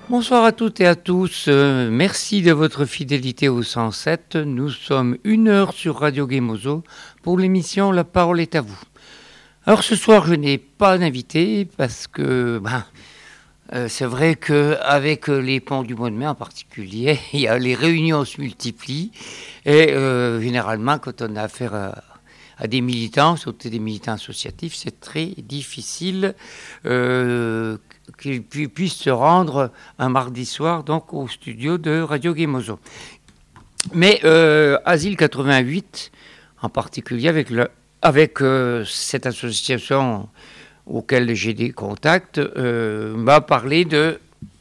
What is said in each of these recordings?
Bonsoir à toutes et à tous. Merci de votre fidélité au 107. Nous sommes 1 heure sur Radio Gemozo pour l'émission La parole est à vous. Alors ce soir, je n'ai pas d'invité parce que c'est vrai qu'avec les ponts du mois de mai en particulier, il y a les réunions se multiplient et généralement quand on a affaire à des militants, surtout des militants associatifs, c'est très difficile qu'ils puissent se rendre un mardi soir donc au studio de Radio Gemozo. Mais Asile 88, en particulier avec cette association auquel j'ai des contacts, m'a parlé de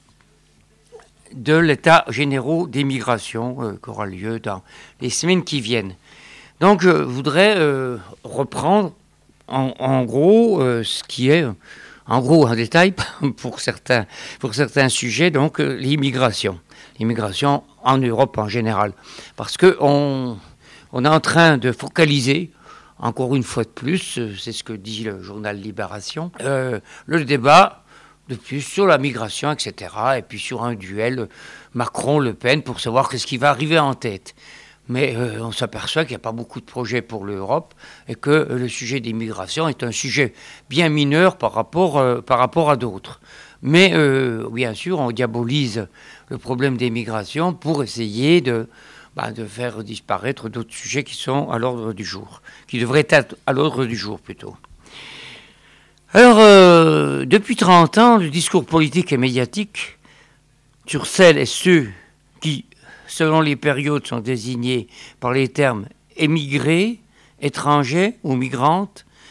l'état général des migrations qui aura lieu dans les semaines qui viennent. Donc je voudrais reprendre en gros ce qui est, en gros en détail pour certains sujets, donc l'immigration en Europe en général. Parce qu'on est en train de focaliser, encore une fois de plus, c'est ce que dit le journal Libération, le débat de plus sur la migration, etc. Et puis sur un duel Macron-Le Pen pour savoir ce qui va arriver en tête. Mais on s'aperçoit qu'il n'y a pas beaucoup de projets pour l'Europe et que le sujet des migrations est un sujet bien mineur par rapport à d'autres. Mais bien sûr, on diabolise le problème des migrations pour essayer de faire disparaître d'autres sujets qui sont à l'ordre du jour, qui devraient être à l'ordre du jour plutôt. Alors, depuis 30 ans, le discours politique et médiatique sur celles et ceux qui, selon les périodes, sont désignés par les termes émigrés, étrangers ou migrants,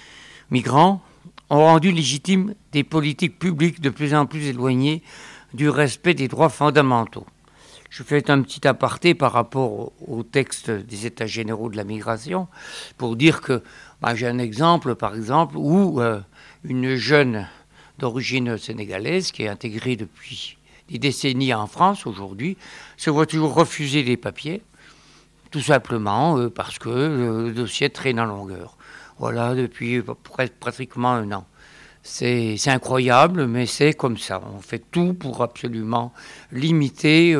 ont rendu légitimes des politiques publiques de plus en plus éloignées du respect des droits fondamentaux. Je fais un petit aparté par rapport au texte des États généraux de la migration pour dire que j'ai un exemple, par exemple, où une jeune d'origine sénégalaise qui est intégrée depuis des décennies en France aujourd'hui se voit toujours refuser les papiers, tout simplement parce que le dossier traîne en longueur. Voilà, depuis pratiquement 1 an. C'est incroyable, mais c'est comme ça. On fait tout pour absolument limiter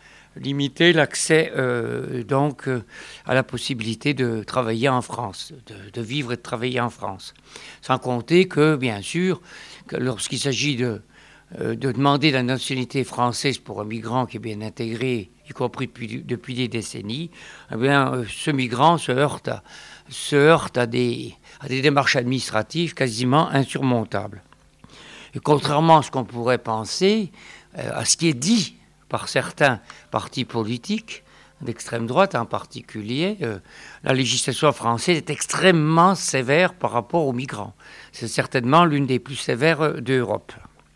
l'accès à la possibilité de travailler en France, de vivre et de travailler en France. Sans compter que, bien sûr, lorsqu'il s'agit de demander la nationalité française pour un migrant qui est bien intégré, y compris depuis des décennies, ce migrant se heurte à des démarches administratives quasiment insurmontables. Et contrairement à ce qu'on pourrait penser, à ce qui est dit par certains partis politiques, d'extrême droite en particulier, la législation française est extrêmement sévère par rapport aux migrants. C'est certainement l'une des plus sévères d'Europe.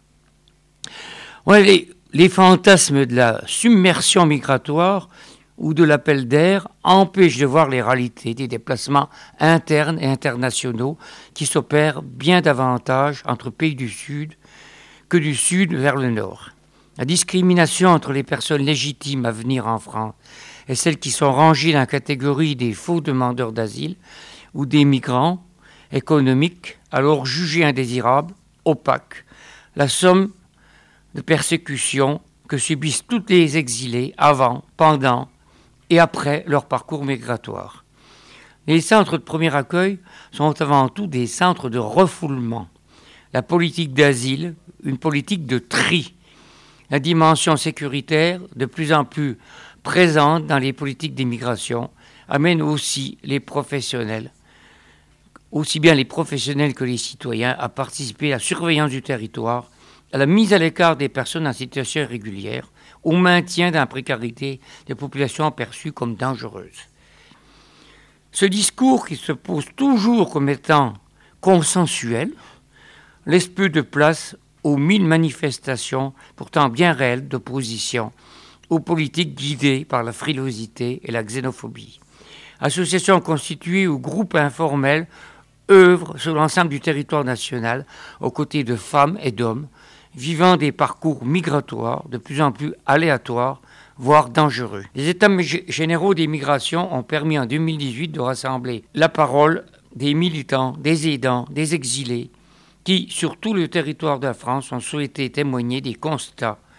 Ouais, les fantasmes de la submersion migratoire ou de l'appel d'air empêchent de voir les réalités des déplacements internes et internationaux qui s'opèrent bien davantage entre pays du Sud que du Sud vers le Nord. La discrimination entre les personnes légitimes à venir en France et celles qui sont rangées dans la catégorie des faux demandeurs d'asile ou des migrants économiques, alors jugés indésirables, opaques, la somme de persécutions que subissent tous les exilés avant, pendant et après leur parcours migratoire. Les centres de premier accueil sont avant tout des centres de refoulement. La politique d'asile, une politique de tri. La dimension sécuritaire, de plus en plus présente dans les politiques d'immigration, amène aussi les professionnels, aussi bien les professionnels que les citoyens, à participer à la surveillance du territoire, à la mise à l'écart des personnes en situation irrégulière, au maintien dans la précarité des populations perçues comme dangereuses. Ce discours, qui se pose toujours comme étant consensuel, laisse peu de place aux 1000 manifestations, pourtant bien réelles, d'opposition aux politiques guidées par la frilosité et la xénophobie. Associations constituées ou groupes informels œuvrent sur l'ensemble du territoire national aux côtés de femmes et d'hommes vivant des parcours migratoires de plus en plus aléatoires, voire dangereux. Les États généraux des migrations ont permis en 2018 de rassembler la parole des militants, des aidants, des exilés, qui, sur tout le territoire de la France, ont souhaité témoigner des constats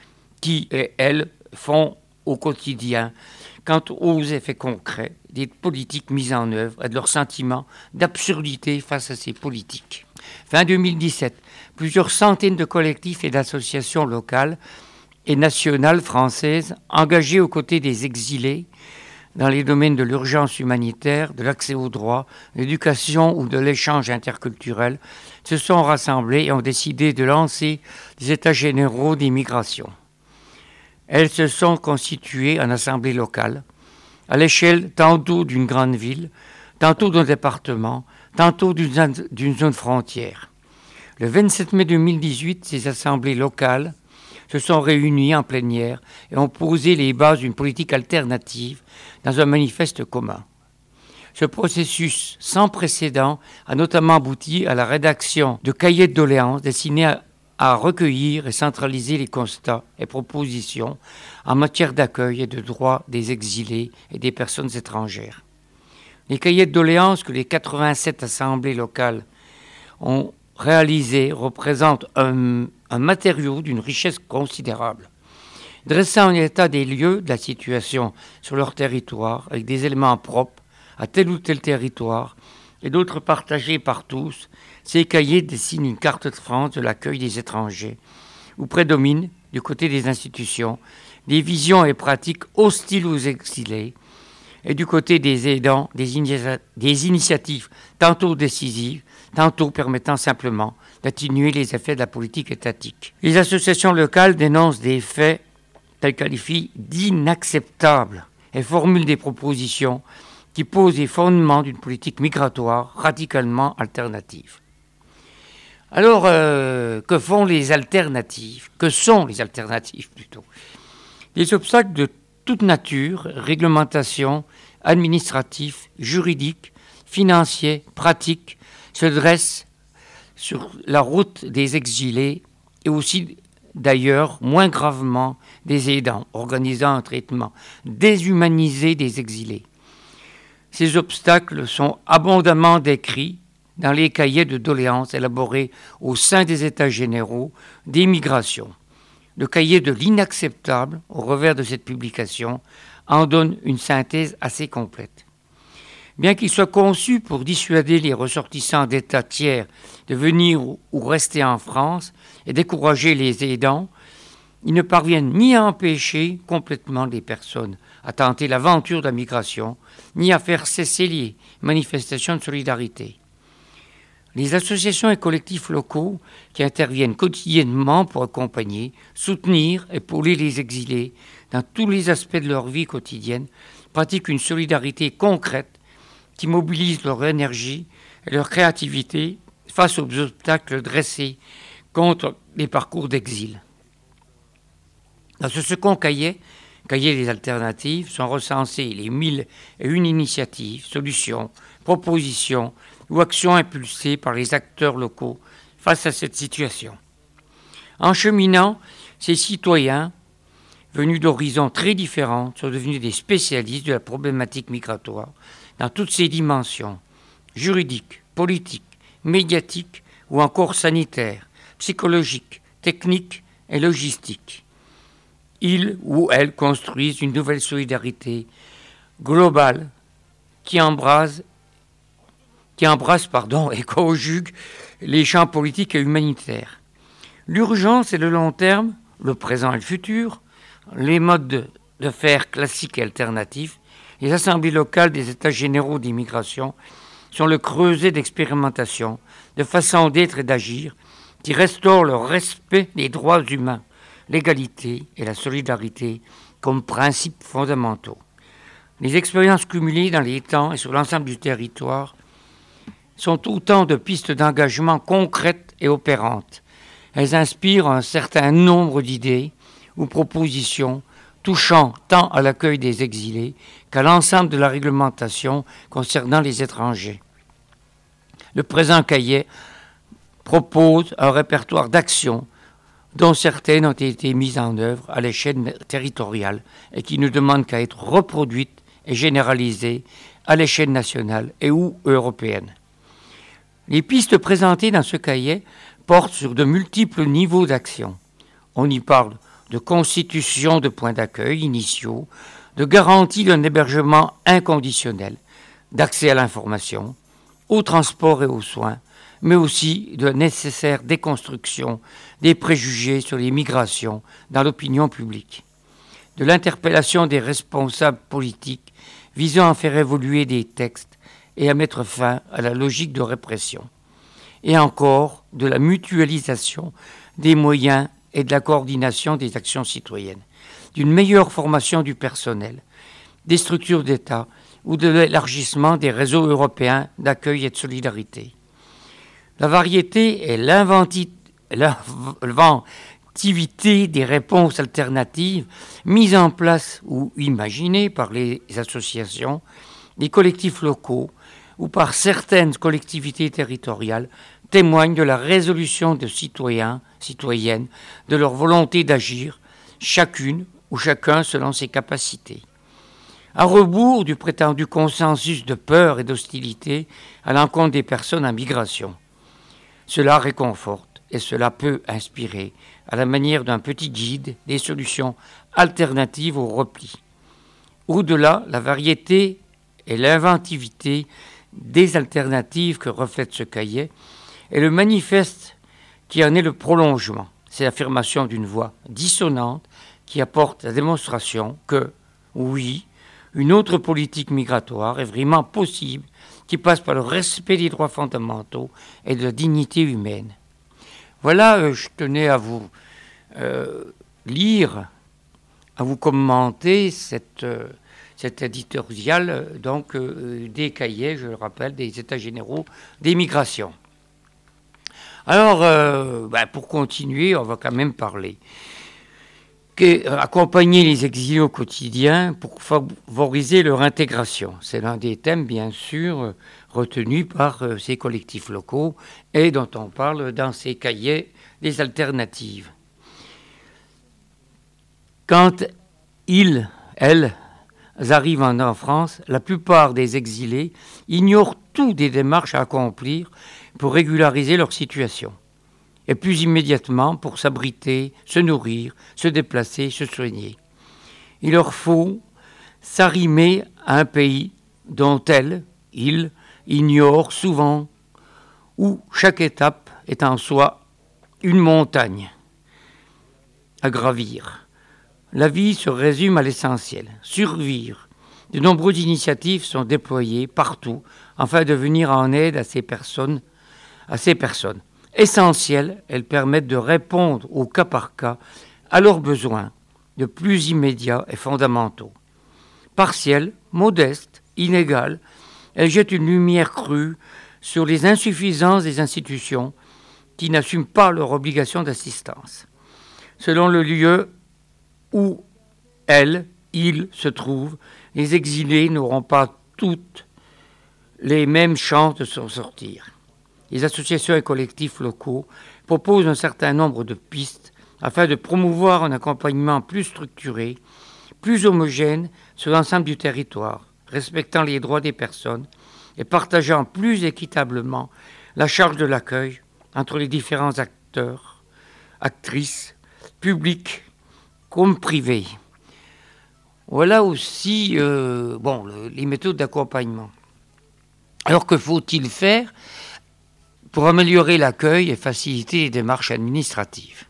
qui, elles, font au quotidien quant aux effets concrets des politiques mises en œuvre et de leur sentiment d'absurdité face à ces politiques. Fin 2017, plusieurs centaines de collectifs et d'associations locales et nationales françaises engagées aux côtés des exilés dans les domaines de l'urgence humanitaire, de l'accès aux droits, de l'éducation ou de l'échange interculturel se sont rassemblées et ont décidé de lancer des états généraux des migrations. Elles se sont constituées en assemblée locale, à l'échelle tantôt d'une grande ville, tantôt d'un département, tantôt d'une zone frontière. Le 27 mai 2018, ces assemblées locales se sont réunies en plénière et ont posé les bases d'une politique alternative dans un manifeste commun. Ce processus sans précédent a notamment abouti à la rédaction de cahiers de doléances destinés à recueillir et centraliser les constats et propositions en matière d'accueil et de droits des exilés et des personnes étrangères. Les cahiers de doléances que les 87 assemblées locales ont réalisés représentent un matériau d'une richesse considérable, dressant un état des lieux de la situation sur leur territoire avec des éléments propres à tel ou tel territoire et d'autres partagés par tous. Ces cahiers dessinent une carte de France de l'accueil des étrangers, où prédominent, du côté des institutions, des visions et pratiques hostiles aux exilés, et du côté des aidants, des initiatives tantôt décisives, tantôt permettant simplement d'atténuer les effets de la politique étatique. Les associations locales dénoncent des faits qu'elles qualifient d'inacceptables et formulent des propositions qui posent les fondements d'une politique migratoire radicalement alternative. Alors, que font les alternatives ? Que sont les alternatives plutôt ? Des obstacles de toute nature, réglementation, administratifs, juridiques, financiers, pratiques, se dressent sur la route des exilés et aussi d'ailleurs moins gravement des aidants, organisant un traitement déshumanisé des exilés. Ces obstacles sont abondamment décrits dans les cahiers de doléances élaborés au sein des États généraux des migrations. Le cahier de l'inacceptable, au revers de cette publication, en donne une synthèse assez complète. Bien qu'il soit conçu pour dissuader les ressortissants d'États tiers de venir ou rester en France et décourager les aidants, il ne parvient ni à empêcher complètement les personnes à tenter l'aventure de la migration, ni à faire cesser les manifestations de solidarité. Les associations et collectifs locaux qui interviennent quotidiennement pour accompagner, soutenir et épauler les exilés dans tous les aspects de leur vie quotidienne pratiquent une solidarité concrète qui mobilise leur énergie et leur créativité face aux obstacles dressés contre les parcours d'exil. Dans ce second cahier des alternatives, sont recensées les 1001 initiatives, solutions, propositions ou actions impulsées par les acteurs locaux face à cette situation. En cheminant, ces citoyens, venus d'horizons très différents, sont devenus des spécialistes de la problématique migratoire dans toutes ses dimensions, juridiques, politiques, médiatiques ou encore sanitaires, psychologiques, techniques et logistiques. Ils ou elles construisent une nouvelle solidarité globale qui embrasse et conjugue les champs politiques et humanitaires. L'urgence et le long terme, le présent et le futur, les modes de faire classiques et alternatifs, les assemblées locales des États généraux d'immigration sont le creuset d'expérimentation, de façon d'être et d'agir qui restaurent le respect des droits humains, l'égalité et la solidarité comme principes fondamentaux. Les expériences cumulées dans les temps et sur l'ensemble du territoire sont autant de pistes d'engagement concrètes et opérantes. Elles inspirent un certain nombre d'idées ou propositions touchant tant à l'accueil des exilés qu'à l'ensemble de la réglementation concernant les étrangers. Le présent cahier propose un répertoire d'actions dont certaines ont été mises en œuvre à l'échelle territoriale et qui ne demandent qu'à être reproduites et généralisées à l'échelle nationale et ou européenne. Les pistes présentées dans ce cahier portent sur de multiples niveaux d'action. On y parle de constitution de points d'accueil initiaux, de garantie d'un hébergement inconditionnel, d'accès à l'information, au transport et aux soins, mais aussi de nécessaire déconstruction des préjugés sur les migrations dans l'opinion publique, de l'interpellation des responsables politiques visant à faire évoluer des textes et à mettre fin à la logique de répression, et encore de la mutualisation des moyens et de la coordination des actions citoyennes, d'une meilleure formation du personnel, des structures d'État ou de l'élargissement des réseaux européens d'accueil et de solidarité. La variété et l'inventivité des réponses alternatives mises en place ou imaginées par les associations, les collectifs locaux ou par certaines collectivités territoriales témoignent de la résolution de citoyens, citoyennes, de leur volonté d'agir, chacune ou chacun selon ses capacités. À rebours du prétendu consensus de peur et d'hostilité à l'encontre des personnes en migration. Cela réconforte et cela peut inspirer, à la manière d'un petit guide, des solutions alternatives au repli. Au-delà, la variété et l'inventivité des alternatives que reflète ce cahier est le manifeste qui en est le prolongement. C'est l'affirmation d'une voix dissonante qui apporte la démonstration que, oui, une autre politique migratoire est vraiment possible, qui passe par le respect des droits fondamentaux et de la dignité humaine. Voilà, je tenais à vous lire, à vous commenter cet éditorial donc, des cahiers, je le rappelle, des États généraux des migrations. Alors, pour continuer, on va quand même parler. Accompagner les exilés au quotidien pour favoriser leur intégration. C'est l'un des thèmes, bien sûr, retenus par ces collectifs locaux et dont on parle dans ces cahiers des alternatives. Quand elles arrivent en France, la plupart des exilés ignorent toutes les démarches à accomplir pour régulariser leur situation. Et plus immédiatement pour s'abriter, se nourrir, se déplacer, se soigner. Il leur faut s'arrimer à un pays dont ils ignorent souvent, où chaque étape est en soi une montagne à gravir. La vie se résume à l'essentiel, survivre. De nombreuses initiatives sont déployées partout afin de venir en aide à ces personnes. Essentielles, elles permettent de répondre au cas par cas à leurs besoins de plus immédiats et fondamentaux. Partielles, modestes, inégales, elles jettent une lumière crue sur les insuffisances des institutions qui n'assument pas leur obligation d'assistance. Selon le lieu où ils se trouvent, les exilés n'auront pas toutes les mêmes chances de s'en sortir. Les associations et collectifs locaux proposent un certain nombre de pistes afin de promouvoir un accompagnement plus structuré, plus homogène sur l'ensemble du territoire, respectant les droits des personnes et partageant plus équitablement la charge de l'accueil entre les différents acteurs, actrices, publics comme privés. Voilà aussi les méthodes d'accompagnement. Alors que faut-il faire pour améliorer l'accueil et faciliter les démarches administratives?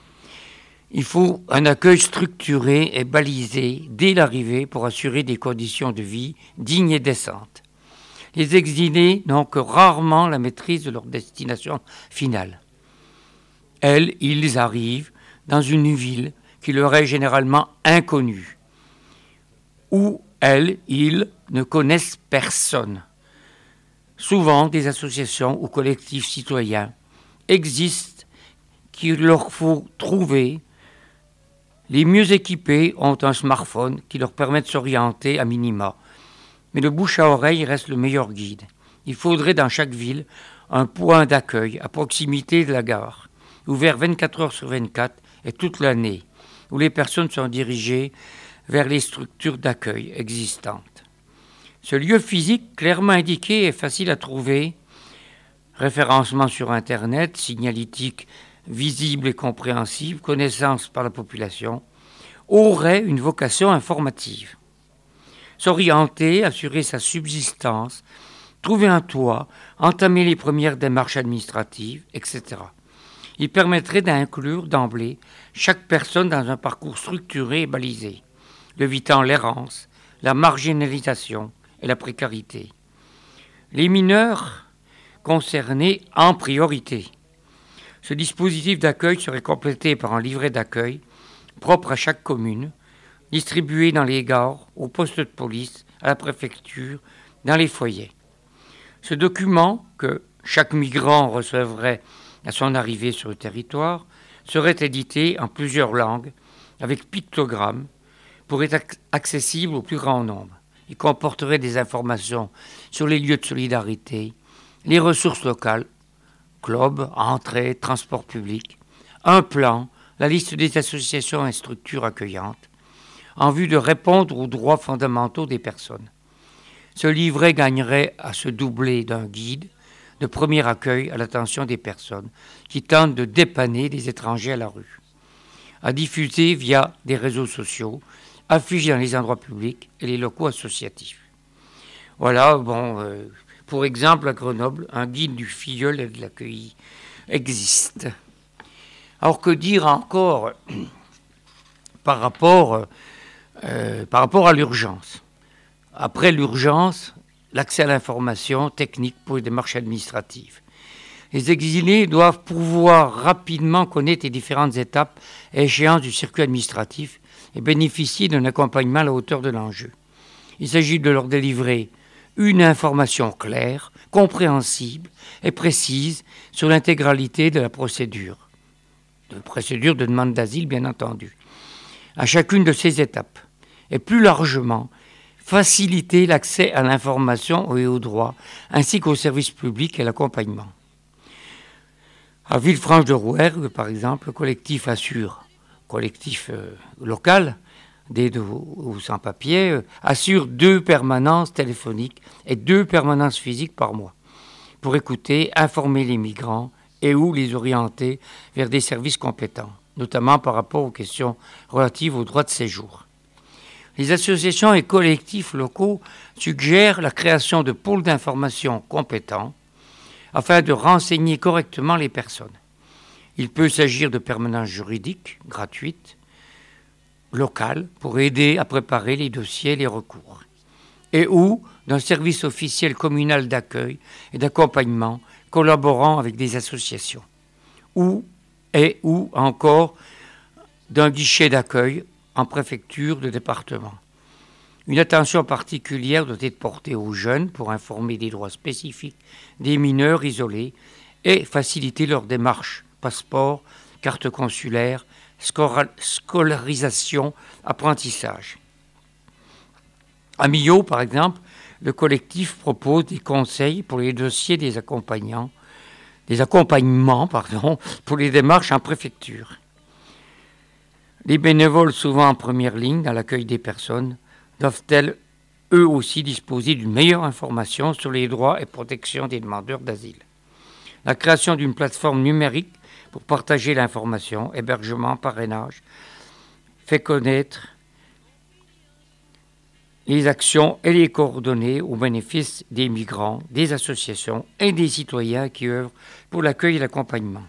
Il faut un accueil structuré et balisé dès l'arrivée pour assurer des conditions de vie dignes et décentes. Les exilés n'ont que rarement la maîtrise de leur destination finale. Ils arrivent dans une ville qui leur est généralement inconnue, où ils ne connaissent personne. Souvent, des associations ou collectifs citoyens existent qu'il leur faut trouver. Les mieux équipés ont un smartphone qui leur permet de s'orienter à minima. Mais le bouche à oreille reste le meilleur guide. Il faudrait dans chaque ville un point d'accueil à proximité de la gare, ouvert 24 heures sur 24 et toute l'année, où les personnes sont dirigées vers les structures d'accueil existantes. Ce lieu physique clairement indiqué est facile à trouver. Référencement sur Internet, signalétique visible et compréhensible, connaissance par la population, aurait une vocation informative. S'orienter, assurer sa subsistance, trouver un toit, entamer les premières démarches administratives, etc. Il permettrait d'inclure d'emblée chaque personne dans un parcours structuré et balisé, évitant l'errance, la marginalisation et la précarité. Les mineurs concernés en priorité. Ce dispositif d'accueil serait complété par un livret d'accueil propre à chaque commune, distribué dans les gares, aux postes de police, à la préfecture, dans les foyers. Ce document, que chaque migrant recevrait à son arrivée sur le territoire, serait édité en plusieurs langues, avec pictogrammes, pour être accessible au plus grand nombre. Il comporterait des informations sur les lieux de solidarité, les ressources locales, clubs, entrées, transports publics, un plan, la liste des associations et structures accueillantes, en vue de répondre aux droits fondamentaux des personnes. Ce livret gagnerait à se doubler d'un guide de premier accueil à l'attention des personnes qui tentent de dépanner des étrangers à la rue, à diffuser via des réseaux sociaux, affichés dans les endroits publics et les locaux associatifs. Voilà, pour exemple, à Grenoble, un guide du filleul et de l'accueil existe. Alors que dire encore par rapport à l'urgence? Après l'urgence, l'accès à l'information technique pour les démarches administratives. Les exilés doivent pouvoir rapidement connaître les différentes étapes et échéances du circuit administratif et bénéficier d'un accompagnement à la hauteur de l'enjeu. Il s'agit de leur délivrer une information claire, compréhensible et précise sur l'intégralité de la procédure de demande d'asile, bien entendu, à chacune de ces étapes. Et plus largement, faciliter l'accès à l'information et aux droits, ainsi qu'aux services publics et l'accompagnement. À Villefranche-de-Rouergue, par exemple, le collectif local d'aide aux sans-papiers, assure 2 permanences téléphoniques et 2 permanences physiques par mois pour écouter, informer les migrants et ou les orienter vers des services compétents, notamment par rapport aux questions relatives aux droits de séjour. Les associations et collectifs locaux suggèrent la création de pôles d'information compétents afin de renseigner correctement les personnes. Il peut s'agir de permanences juridiques gratuites, locales, pour aider à préparer les dossiers et les recours, et ou d'un service officiel communal d'accueil et d'accompagnement collaborant avec des associations, ou encore d'un guichet d'accueil en préfecture de département. Une attention particulière doit être portée aux jeunes pour informer des droits spécifiques des mineurs isolés et faciliter leur démarche, passeport, carte consulaire, scolarisation, apprentissage. À Millau, par exemple, le collectif propose des conseils pour les dossiers des accompagnements pour les démarches en préfecture. Les bénévoles, souvent en première ligne dans l'accueil des personnes, doivent-elles eux aussi disposer d'une meilleure information sur les droits et protections des demandeurs d'asile. La création d'une plateforme numérique pour partager l'information, hébergement, parrainage, fait connaître les actions et les coordonnées au bénéfice des migrants, des associations et des citoyens qui œuvrent pour l'accueil et l'accompagnement.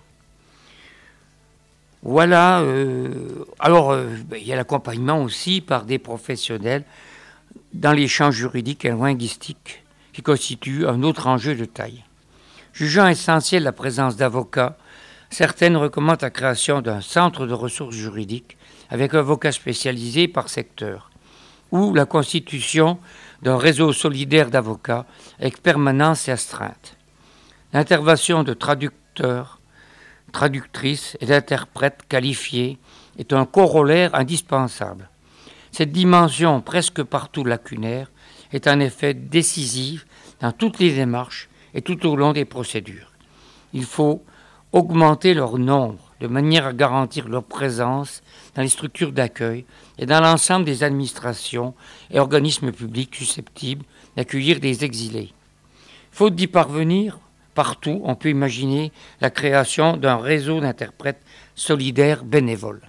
Voilà. Il y a l'accompagnement aussi par des professionnels dans les champs juridiques et linguistiques qui constituent un autre enjeu de taille. Jugeant essentielle la présence d'avocats, certaines recommandent la création d'un centre de ressources juridiques avec un avocat spécialisé par secteur, ou la constitution d'un réseau solidaire d'avocats avec permanence et astreinte. L'intervention de traductrices et d'interprètes qualifiés est un corollaire indispensable. Cette dimension presque partout lacunaire est en effet décisive dans toutes les démarches et tout au long des procédures. Il faut augmenter leur nombre de manière à garantir leur présence dans les structures d'accueil et dans l'ensemble des administrations et organismes publics susceptibles d'accueillir des exilés. Faute d'y parvenir, partout, on peut imaginer la création d'un réseau d'interprètes solidaires bénévoles.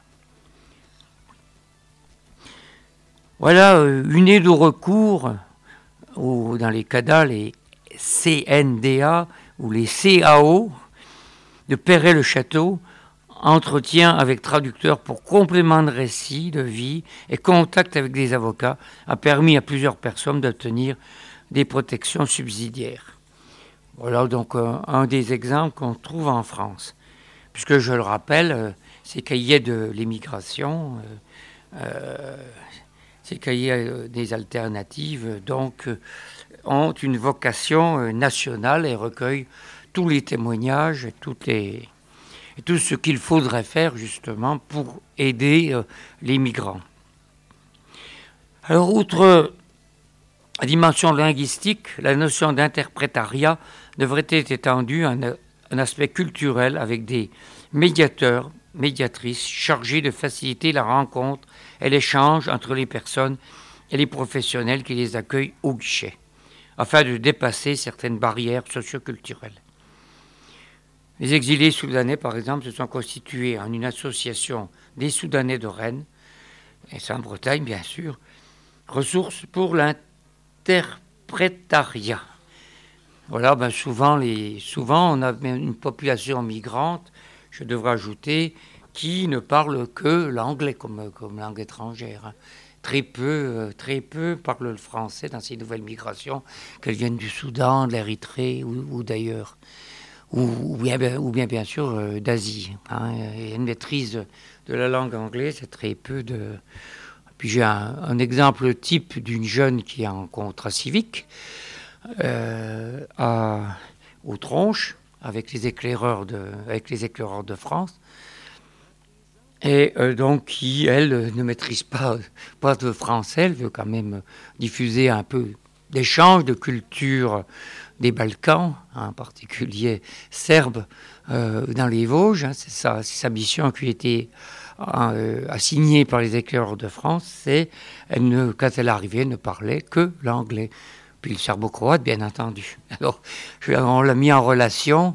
Voilà une aide au recours, ou dans les CADA, les CNDA ou les CAO de Perret-le-Château, entretien avec traducteur pour complément de récit de vie et contact avec des avocats a permis à plusieurs personnes d'obtenir des protections subsidiaires. Voilà donc un des exemples qu'on trouve en France. Puisque je le rappelle, ces cahiers de l'immigration, ces cahiers des alternatives, donc, ont une vocation nationale et recueillent tous les témoignages et tout ce qu'il faudrait faire justement pour aider les migrants. Alors, outre la dimension linguistique, la notion d'interprétariat devrait être étendue à un aspect culturel avec des médiateurs, médiatrices chargés de faciliter la rencontre et l'échange entre les personnes et les professionnels qui les accueillent au guichet, afin de dépasser certaines barrières socioculturelles. Les exilés soudanais, par exemple, se sont constitués en une association des Soudanais de Rennes, et c'est en Bretagne, bien sûr, ressources pour l'interprétariat. Voilà, souvent, on a une population migrante, je devrais ajouter, qui ne parle que l'anglais comme langue étrangère. Très peu parlent le français dans ces nouvelles migrations, qu'elles viennent du Soudan, de l'Érythrée ou d'ailleurs. Ou bien sûr d'Asie. Il y a une maîtrise de la langue anglaise, c'est très peu de... Puis j'ai un exemple type d'une jeune qui est en contrat civique aux Tronches avec les éclaireurs de France, et donc qui, elle, ne maîtrise pas de français. Elle veut quand même diffuser un peu d'échange de culture des Balkans, en particulier serbes, dans les Vosges. C'est sa mission qui a été assignée par les éclaireurs de France. Quand elle arrivait, elle ne parlait que l'anglais. Puis le serbo-croate, bien entendu. Alors, je l'ai mis en relation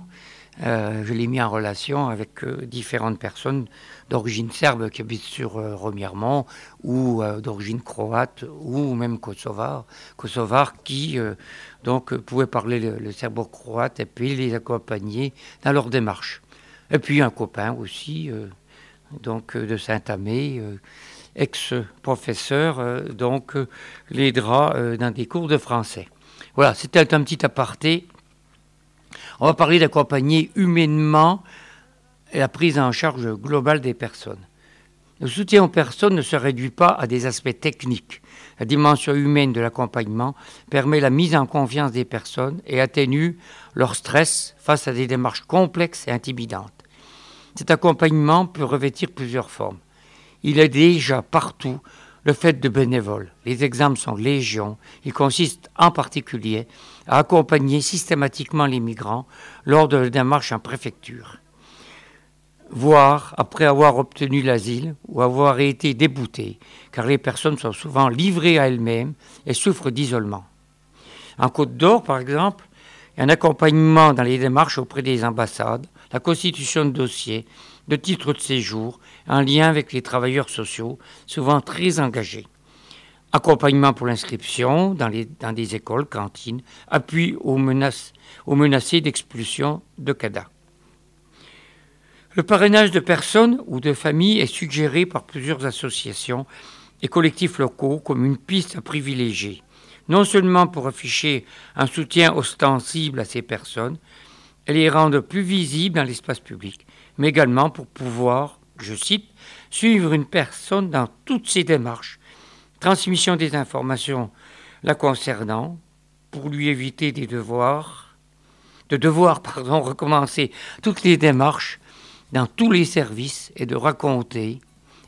avec différentes personnes d'origine serbe qui habitent sur Remiremont, ou d'origine croate, ou même kosovars qui donc pouvaient parler le serbo-croate et puis les accompagner dans leur démarche. Et puis un copain aussi, donc de Saint-Amé, ex-professeur, donc l'aidera dans des cours de français. Voilà, c'était un petit aparté. On va parler d'accompagner humainement la prise en charge globale des personnes. Le soutien aux personnes ne se réduit pas à des aspects techniques. La dimension humaine de l'accompagnement permet la mise en confiance des personnes et atténue leur stress face à des démarches complexes et intimidantes. Cet accompagnement peut revêtir plusieurs formes. Il est déjà partout le fait de bénévoles. Les exemples sont légion. Il consiste en particulier à accompagner systématiquement les migrants lors de la démarche en préfecture, voire après avoir obtenu l'asile ou avoir été déboutés, car les personnes sont souvent livrées à elles-mêmes et souffrent d'isolement. En Côte d'Or, par exemple, il y a un accompagnement dans les démarches auprès des ambassades, la constitution de dossiers, de titres de séjour, en lien avec les travailleurs sociaux, souvent très engagés. Accompagnement pour l'inscription dans des écoles, cantines, appui aux menacés d'expulsion de CADA. Le parrainage de personnes ou de familles est suggéré par plusieurs associations et collectifs locaux comme une piste à privilégier, non seulement pour afficher un soutien ostensible à ces personnes et les rendre plus visibles dans l'espace public, mais également pour pouvoir, je cite, suivre une personne dans toutes ses démarches, transmission des informations la concernant, pour lui éviter de devoir recommencer toutes les démarches dans tous les services et de raconter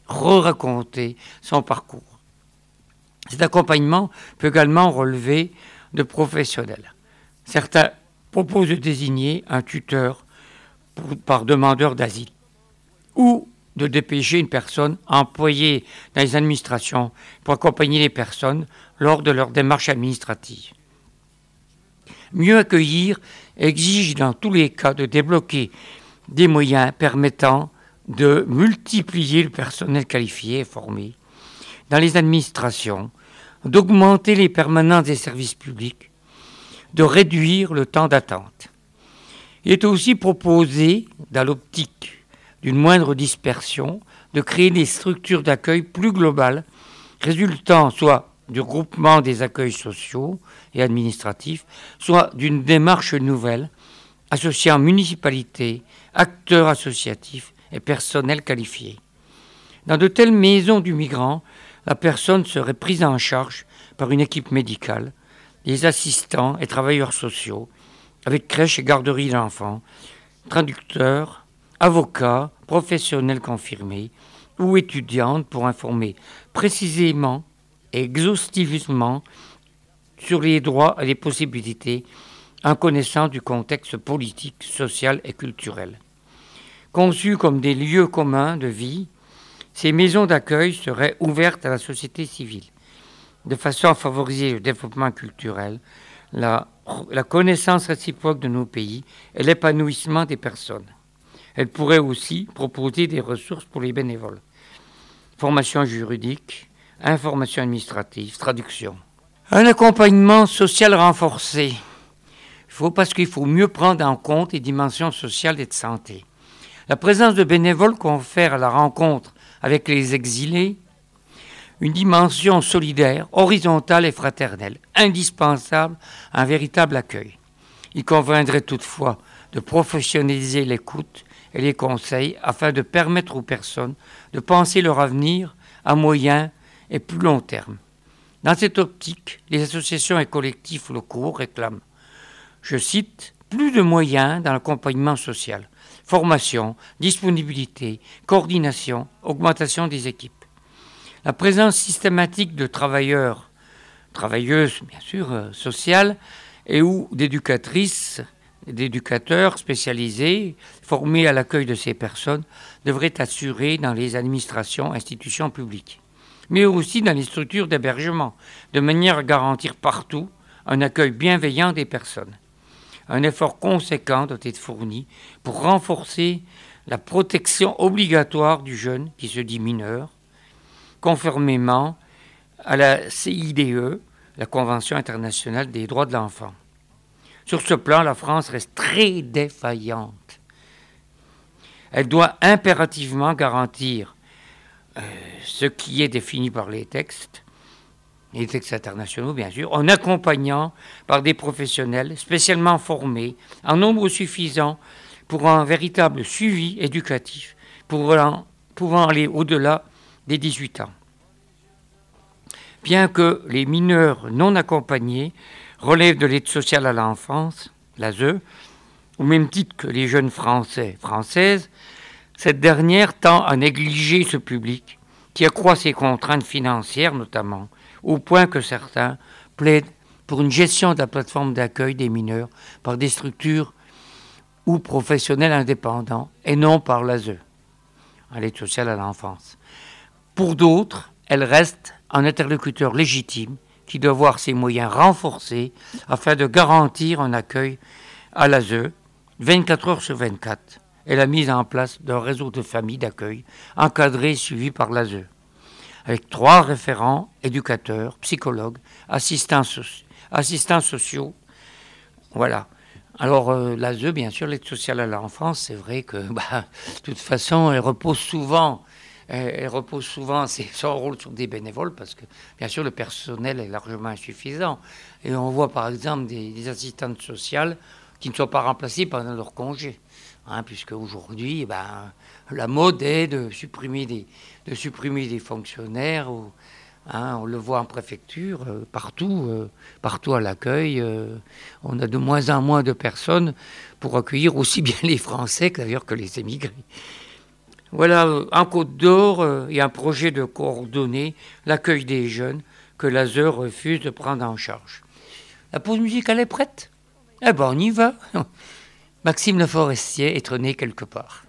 son parcours. Cet accompagnement peut également relever de professionnels. Certains proposent de désigner un tuteur par demandeur d'asile ou de dépêcher une personne employée dans les administrations pour accompagner les personnes lors de leur démarche administrative. Mieux accueillir exige dans tous les cas de débloquer des moyens permettant de multiplier le personnel qualifié et formé dans les administrations, d'augmenter les permanences des services publics, de réduire le temps d'attente. Il est aussi proposé, dans l'optique d'une moindre dispersion, de créer des structures d'accueil plus globales, résultant soit du regroupement des accueils sociaux et administratifs, soit d'une démarche nouvelle associant municipalités, acteurs associatifs et personnel qualifié. Dans de telles maisons du migrant, la personne serait prise en charge par une équipe médicale, des assistants et travailleurs sociaux, avec crèche et garderie d'enfants, traducteurs, avocats, professionnels confirmés ou étudiantes pour informer précisément et exhaustivement sur les droits et les possibilités en connaissance du contexte politique, social et culturel. Conçues comme des lieux communs de vie, ces maisons d'accueil seraient ouvertes à la société civile, de façon à favoriser le développement culturel, la connaissance réciproque de nos pays et l'épanouissement des personnes. Elles pourraient aussi proposer des ressources pour les bénévoles. Formation juridique, information administrative, traduction. Un accompagnement social renforcé. Parce qu'il faut mieux prendre en compte les dimensions sociales et de santé. La présence de bénévoles confère à la rencontre avec les exilés une dimension solidaire, horizontale et fraternelle, indispensable à un véritable accueil. Il conviendrait toutefois de professionnaliser l'écoute et les conseils afin de permettre aux personnes de penser leur avenir à moyen et plus long terme. Dans cette optique, les associations et collectifs locaux réclament, je cite, plus de moyens dans l'accompagnement social, formation, disponibilité, coordination, augmentation des équipes. La présence systématique de travailleurs, travailleuses bien sûr, sociales, et ou d'éducatrices, d'éducateurs spécialisés, formés à l'accueil de ces personnes, devrait assurer dans les administrations, institutions publiques, mais aussi dans les structures d'hébergement, de manière à garantir partout un accueil bienveillant des personnes. Un effort conséquent doit être fourni pour renforcer la protection obligatoire du jeune qui se dit mineur, conformément à la CIDE, la Convention internationale des droits de l'enfant. Sur ce plan, la France reste très défaillante. Elle doit impérativement garantir ce qui est défini par les textes internationaux bien sûr, en accompagnant par des professionnels spécialement formés en nombre suffisant pour un véritable suivi éducatif, pouvant aller au-delà des 18 ans. Bien que les mineurs non accompagnés relèvent de l'aide sociale à l'enfance, l'ASE, au même titre que les jeunes Français, Françaises, cette dernière tend à négliger ce public qui accroît ses contraintes financières notamment, au point que certains plaident pour une gestion de la plateforme d'accueil des mineurs par des structures ou professionnels indépendants et non par l'ASE, l'aide sociale à l'enfance. Pour d'autres, elle reste un interlocuteur légitime qui doit voir ses moyens renforcés afin de garantir un accueil à l'ASE 24 heures sur 24 et la mise en place d'un réseau de familles d'accueil encadré et suivi par l'ASE, avec 3 référents, éducateurs, psychologues, assistants sociaux. Voilà. Alors l'ASE, bien sûr, l'aide sociale à l'enfance, c'est vrai que de toute façon, elle repose souvent son rôle sur des bénévoles parce que, bien sûr, le personnel est largement insuffisant. Et on voit, par exemple, des assistantes sociales qui ne sont pas remplacées pendant leur congé. Puisque aujourd'hui, la mode est de supprimer des fonctionnaires. On le voit en préfecture, partout à l'accueil. On a de moins en moins de personnes pour accueillir aussi bien les Français d'ailleurs que les émigrés. Voilà, en Côte d'Or, il y a un projet de coordonner l'accueil des jeunes que l'ASE refuse de prendre en charge. La pause musicale est prête ? Eh bien, on y va. Maxime Le Forestier est né quelque part.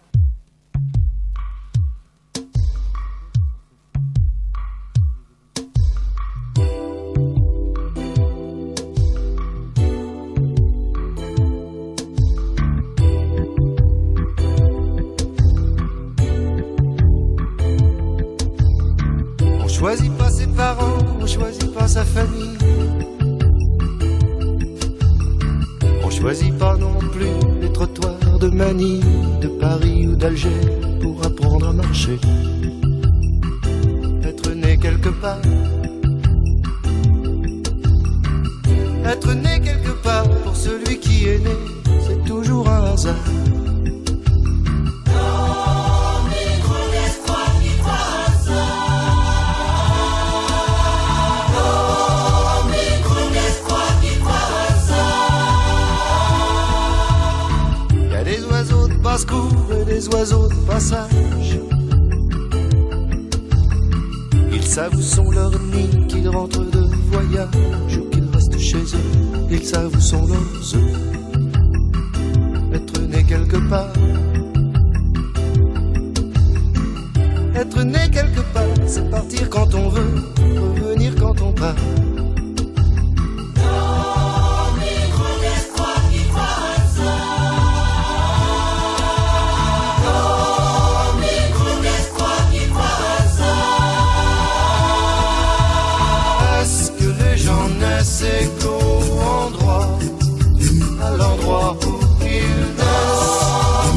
ses parents, on choisit pas sa famille. On choisit pas non plus les trottoirs de Manille, de Paris ou d'Alger pour apprendre à marcher. Être né quelque part, être né quelque part, pour celui qui est né, c'est toujours un hasard. Il y a des oiseaux de passe-cour et des oiseaux de passage. Ils savent où sont leurs nids, qu'ils rentrent de voyage ou qu'ils restent chez eux. Ils savent où sont leurs œufs. Être né quelque part, être né quelque part, c'est partir quand on veut, revenir quand on part. Égaux en droit, à l'endroit où ils naissent.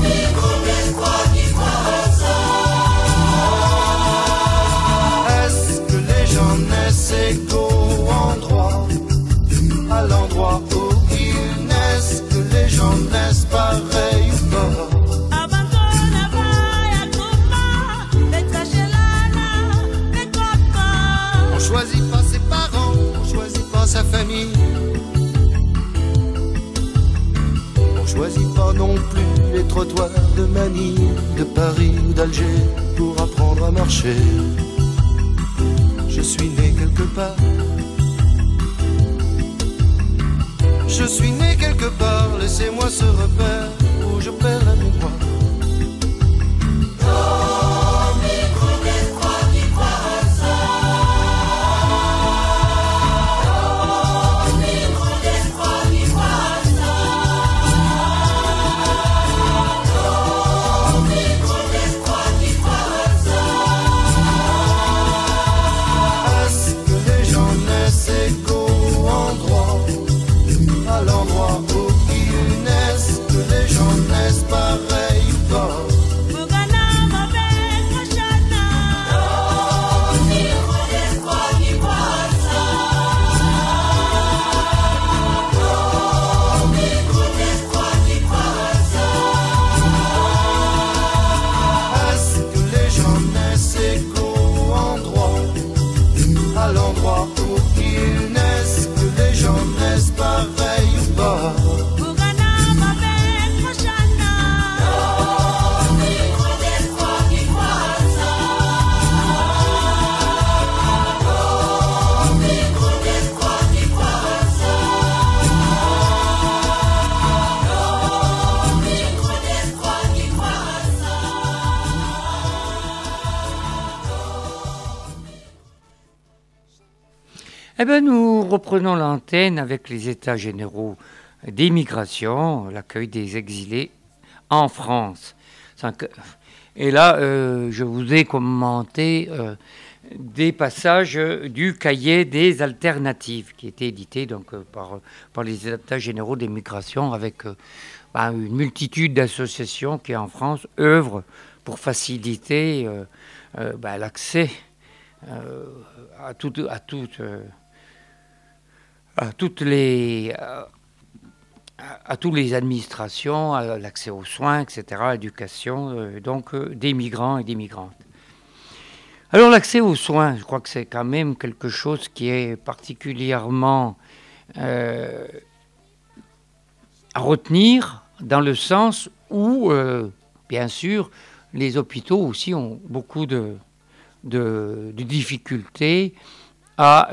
Est-ce que les gens naissent égaux en droit, à l'endroit où ils naissent? Que les gens naissent pareil ou pas? On choisit pas ses parents, on choisit pas sa famille. On choisit pas non plus les trottoirs de Manille, de Paris ou d'Alger pour apprendre à marcher. Je suis né quelque part. Je suis né quelque part, laissez-moi ce repère où je perds la mémoire. Eh bien, nous reprenons l'antenne avec les états généraux des migrations, l'accueil des exilés en France. Et là, je vous ai commenté des passages du cahier des alternatives qui était édité donc, par les états généraux des migrations avec une multitude d'associations qui en France œuvrent pour faciliter l'accès à toutes les administrations, à l'accès aux soins, etc., à l'éducation, des migrants et des migrantes. Alors l'accès aux soins, je crois que c'est quand même quelque chose qui est particulièrement à retenir dans le sens où, bien sûr, les hôpitaux aussi ont beaucoup de difficultés à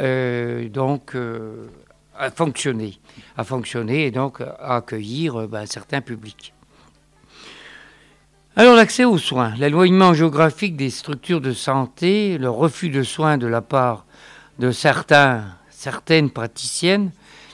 fonctionner et donc à accueillir certains publics. Alors l'accès aux soins, l'éloignement géographique des structures de santé, le refus de soins de la part de certaines praticiens,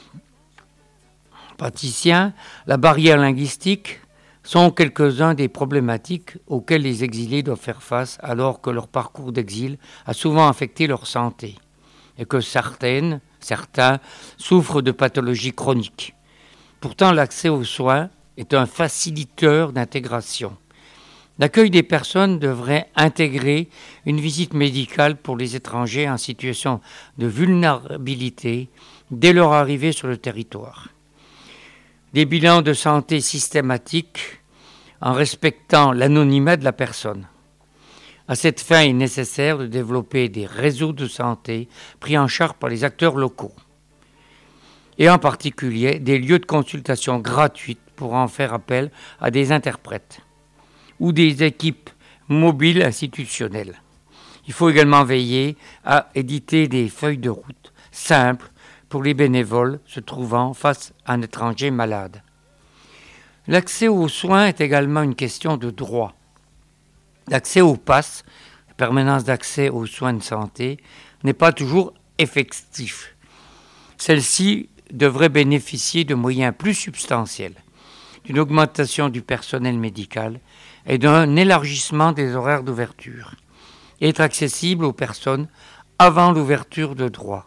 la barrière linguistique sont quelques-uns des problématiques auxquelles les exilés doivent faire face alors que leur parcours d'exil a souvent affecté leur santé. et que certains souffrent de pathologies chroniques. Pourtant, l'accès aux soins est un facilitateur d'intégration. L'accueil des personnes devrait intégrer une visite médicale pour les étrangers en situation de vulnérabilité dès leur arrivée sur le territoire. Des bilans de santé systématiques en respectant l'anonymat de la personne. À cette fin, il est nécessaire de développer des réseaux de santé pris en charge par les acteurs locaux. Et en particulier, des lieux de consultation gratuites pour en faire appel à des interprètes ou des équipes mobiles institutionnelles. Il faut également veiller à éditer des feuilles de route simples pour les bénévoles se trouvant face à un étranger malade. L'accès aux soins est également une question de droit. L'accès au pass, la permanence d'accès aux soins de santé, n'est pas toujours effectif. Celle-ci devrait bénéficier de moyens plus substantiels, d'une augmentation du personnel médical et d'un élargissement des horaires d'ouverture, et être accessible aux personnes avant l'ouverture de droits.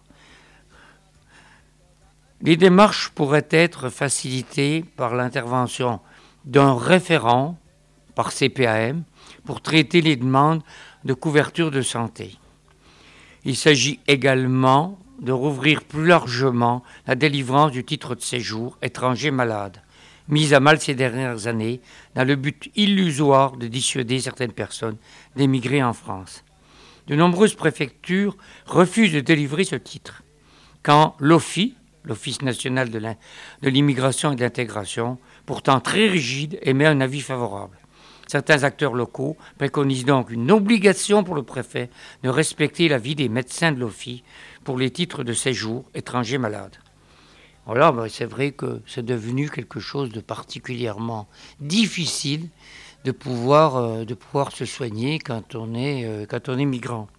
Les démarches pourraient être facilitées par l'intervention d'un référent par CPAM pour traiter les demandes de couverture de santé. Il s'agit également de rouvrir plus largement la délivrance du titre de séjour étranger malade, mise à mal ces dernières années dans le but illusoire de dissuader certaines personnes d'émigrer en France. De nombreuses préfectures refusent de délivrer ce titre, quand l'OFII, l'Office national de l'immigration et de l'intégration, pourtant très rigide, émet un avis favorable. Certains acteurs locaux préconisent donc une obligation pour le préfet de respecter l'avis des médecins de l'OFII pour les titres de séjour étrangers malades. Voilà, c'est vrai que c'est devenu quelque chose de particulièrement difficile de pouvoir se soigner quand on est migrant.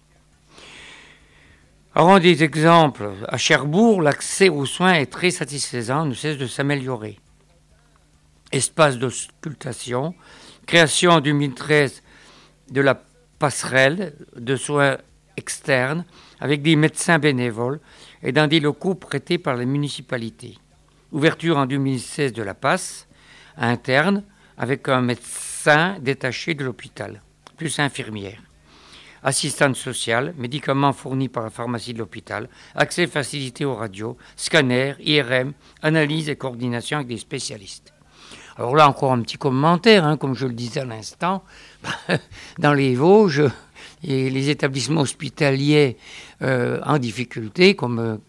Alors, des exemples. À Cherbourg, l'accès aux soins est très satisfaisant, ne cesse de s'améliorer. Espace d'auscultation, création en 2013 de la passerelle de soins externes avec des médecins bénévoles et dans des locaux prêtés par les municipalités. Ouverture en 2016 de la passe interne avec un médecin détaché de l'hôpital, plus infirmière. Assistante sociale, médicaments fournis par la pharmacie de l'hôpital, accès facilité aux radios, scanners, IRM, analyse et coordination avec des spécialistes. Alors là, encore un petit commentaire, comme je le disais à l'instant, dans les Vosges, et les établissements hospitaliers en difficulté, comme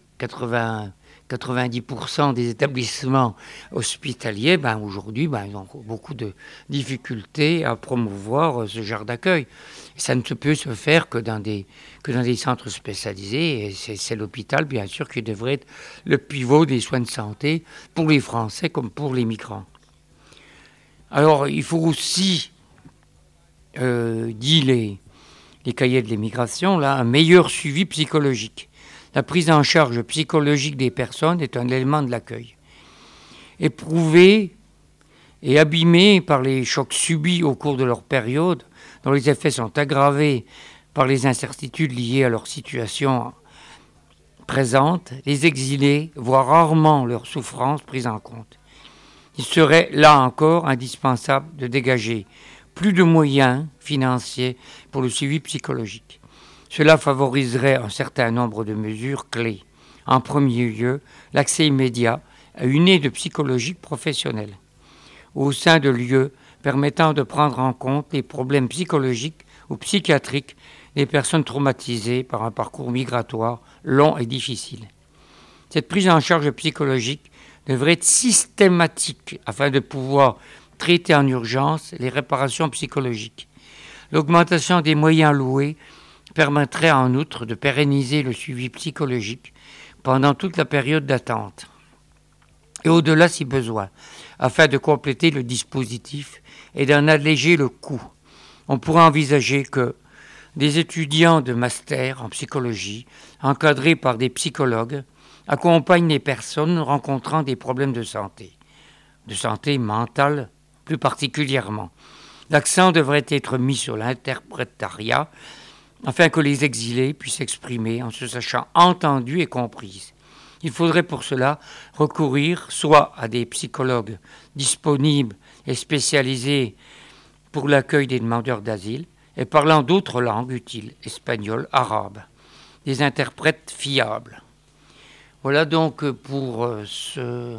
90% des établissements hospitaliers, aujourd'hui, ils ont beaucoup de difficultés à promouvoir ce genre d'accueil. Et ça ne peut se faire que dans des centres spécialisés. Et c'est l'hôpital, bien sûr, qui devrait être le pivot des soins de santé pour les Français comme pour les migrants. Alors, il faut aussi, dit les cahiers de l'immigration, là, un meilleur suivi psychologique. La prise en charge psychologique des personnes est un élément de l'accueil. Éprouvés et abîmés par les chocs subis au cours de leur période, dont les effets sont aggravés par les incertitudes liées à leur situation présente, les exilés voient rarement leurs souffrances prises en compte. Il serait, là encore, indispensable de dégager plus de moyens financiers pour le suivi psychologique. Cela favoriserait un certain nombre de mesures clés. En premier lieu, l'accès immédiat à une aide psychologique professionnelle, au sein de lieux permettant de prendre en compte les problèmes psychologiques ou psychiatriques des personnes traumatisées par un parcours migratoire long et difficile. Cette prise en charge psychologique devrait être systématique afin de pouvoir traiter en urgence les réparations psychologiques. L'augmentation des moyens alloués permettrait en outre de pérenniser le suivi psychologique pendant toute la période d'attente et au-delà si besoin, afin de compléter le dispositif et d'en alléger le coût. On pourrait envisager que des étudiants de master en psychologie, encadrés par des psychologues, accompagnent les personnes rencontrant des problèmes de santé mentale plus particulièrement. L'accent devrait être mis sur l'interprétariat afin que les exilés puissent s'exprimer en se sachant entendus et compris. Il faudrait pour cela recourir soit à des psychologues disponibles et spécialisés pour l'accueil des demandeurs d'asile et parlant d'autres langues utiles, espagnol, arabe, des interprètes fiables. Voilà donc pour ce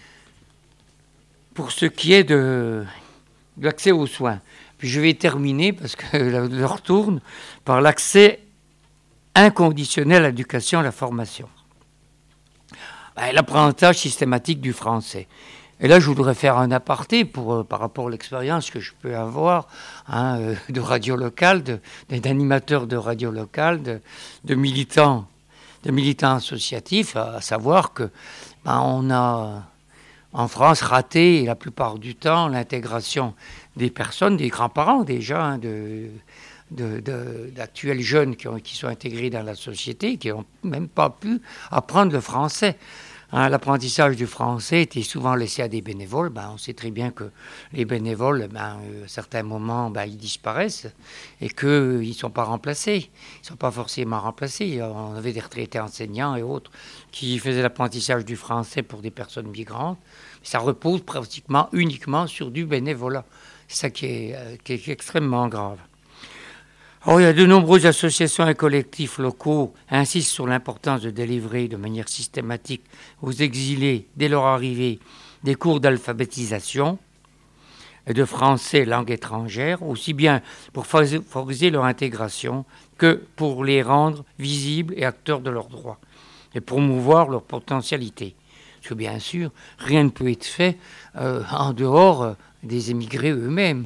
qui est de l'accès aux soins. Puis je vais terminer, parce que je retourne, par l'accès inconditionnel à l'éducation et à la formation. L'apprentissage systématique du français. Et là, je voudrais faire un aparté par rapport à l'expérience que je peux avoir de radio locale, d'animateurs de radio locale, de militants associatifs, à savoir que on a en France raté la plupart du temps l'intégration des personnes, des grands-parents déjà, d'actuels jeunes qui sont intégrés dans la société, qui n'ont même pas pu apprendre le français. L'apprentissage du français était souvent laissé à des bénévoles. On sait très bien que les bénévoles, à certains moments, ils disparaissent et qu'ils ne sont pas remplacés. Ils ne sont pas forcément remplacés. On avait des retraités enseignants et autres qui faisaient l'apprentissage du français pour des personnes migrantes. Ça repose pratiquement uniquement sur du bénévolat. C'est ça qui est extrêmement grave. Alors, il y a de nombreuses associations et collectifs locaux insistent sur l'importance de délivrer de manière systématique aux exilés, dès leur arrivée, des cours d'alphabétisation et de français langue étrangère, aussi bien pour favoriser leur intégration que pour les rendre visibles et acteurs de leurs droits et promouvoir leur potentialité. Parce que bien sûr, rien ne peut être fait en dehors des émigrés eux-mêmes.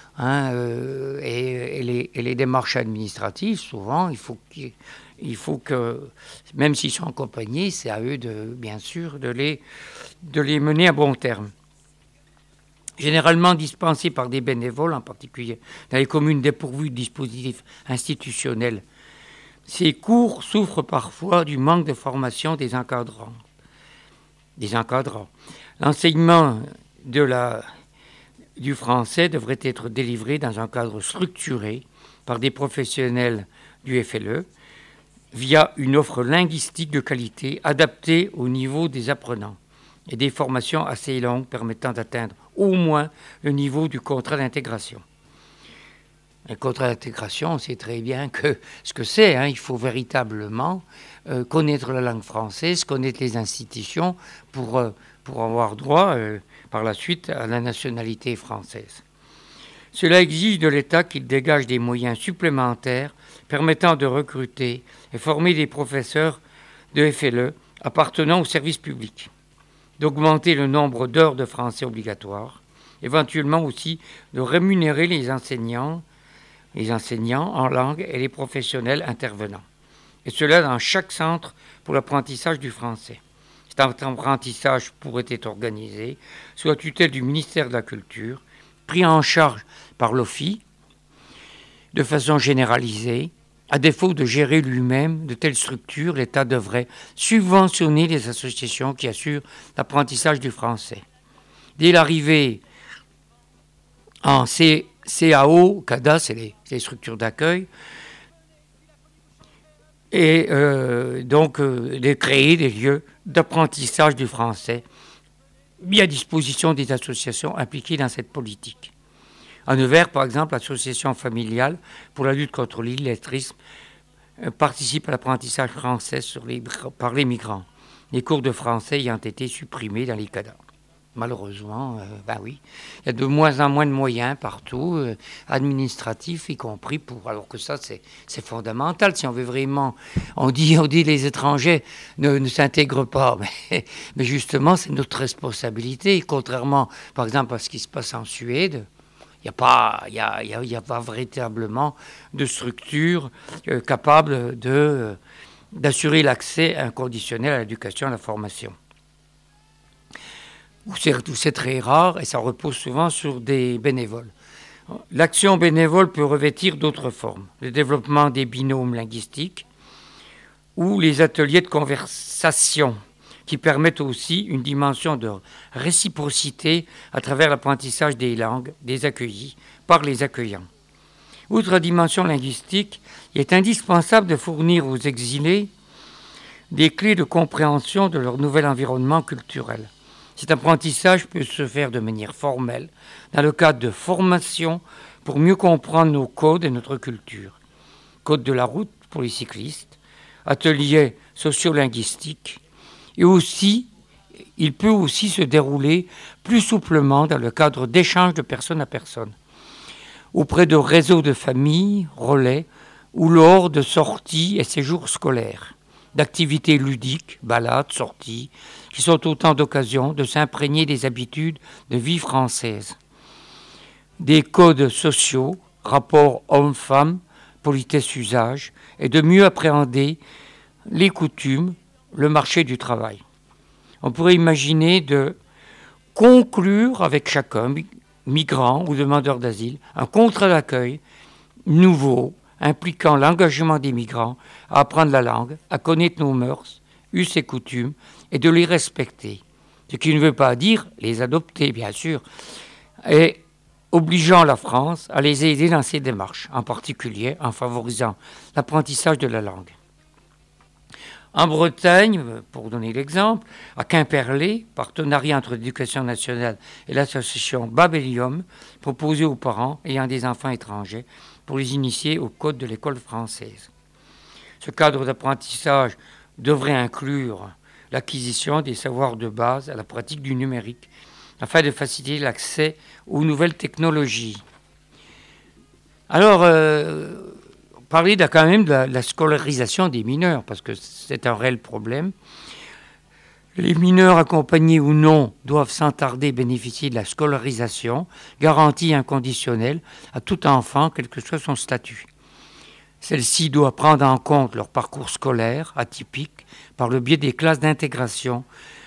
Et les démarches administratives, souvent, il faut que, même s'ils sont accompagnés, c'est à eux, bien sûr, de les mener à bon terme. Généralement dispensés par des bénévoles, en particulier dans les communes dépourvues de dispositifs institutionnels, ces cours souffrent parfois du manque de formation des encadrants. L'enseignement du français devrait être délivré dans un cadre structuré par des professionnels du FLE via une offre linguistique de qualité adaptée au niveau des apprenants et des formations assez longues permettant d'atteindre au moins le niveau du contrat d'intégration. Le contrat d'intégration, on sait très bien ce que c'est. Il faut véritablement connaître la langue française, connaître les institutions pour avoir droit par la suite à la nationalité française. Cela exige de l'État qu'il dégage des moyens supplémentaires permettant de recruter et former des professeurs de FLE appartenant au service public, d'augmenter le nombre d'heures de français obligatoires, éventuellement aussi de rémunérer les enseignants en langue et les professionnels intervenants. Et cela dans chaque centre pour l'apprentissage du français. Cet apprentissage pourrait être organisé sous la tutelle du ministère de la Culture, pris en charge par l'OFII de façon généralisée. À défaut de gérer lui-même de telles structures, l'État devrait subventionner les associations qui assurent l'apprentissage du français. Dès l'arrivée en CAO, CADA, c'est les structures d'accueil, et donc de créer des lieux d'apprentissage du français mis à disposition des associations impliquées dans cette politique. À Nevers, par exemple, l'association familiale pour la lutte contre l'illettrisme participe à l'apprentissage français par les migrants, les cours de français ayant été supprimés dans les CADA. Malheureusement, oui, il y a de moins en moins de moyens partout, administratifs y compris, alors que ça, c'est fondamental. Si on veut vraiment, on dit les étrangers ne s'intègrent pas, mais justement, c'est notre responsabilité. Contrairement, par exemple, à ce qui se passe en Suède, il n'y a pas véritablement de structure capable d'assurer l'accès inconditionnel à l'éducation et à la formation. C'est très rare et ça repose souvent sur des bénévoles. L'action bénévole peut revêtir d'autres formes. Le développement des binômes linguistiques ou les ateliers de conversation qui permettent aussi une dimension de réciprocité à travers l'apprentissage des langues des accueillis par les accueillants. Outre la dimension linguistique, il est indispensable de fournir aux exilés des clés de compréhension de leur nouvel environnement culturel. Cet apprentissage peut se faire de manière formelle, dans le cadre de formations pour mieux comprendre nos codes et notre culture. Code de la route pour les cyclistes, ateliers sociolinguistiques, et aussi, il peut aussi se dérouler plus souplement dans le cadre d'échanges de personne à personne, auprès de réseaux de familles, relais, ou lors de sorties et séjours scolaires, d'activités ludiques, balades, sorties, qui sont autant d'occasions de s'imprégner des habitudes de vie française, des codes sociaux, rapports hommes-femmes, politesse usage, et de mieux appréhender les coutumes, le marché du travail. On pourrait imaginer de conclure avec chacun, migrant ou demandeur d'asile, un contrat d'accueil nouveau, impliquant l'engagement des migrants à apprendre la langue, à connaître nos mœurs, us et coutumes, et de les respecter. Ce qui ne veut pas dire les adopter, bien sûr, et obligeant la France à les aider dans ces démarches, en particulier en favorisant l'apprentissage de la langue. En Bretagne, pour donner l'exemple, à Quimperlé, partenariat entre l'Éducation nationale et l'association Babellium, proposé aux parents ayant des enfants étrangers pour les initier au code de l'école française. Ce cadre d'apprentissage devrait inclure l'acquisition des savoirs de base à la pratique du numérique, afin de faciliter l'accès aux nouvelles technologies. Alors, parler quand même de la scolarisation des mineurs, parce que c'est un réel problème. Les mineurs, accompagnés ou non, doivent sans tarder bénéficier de la scolarisation, garantie inconditionnelle à tout enfant, quel que soit son statut. Celle-ci doit prendre en compte leur parcours scolaire atypique par le biais des classes d'intégration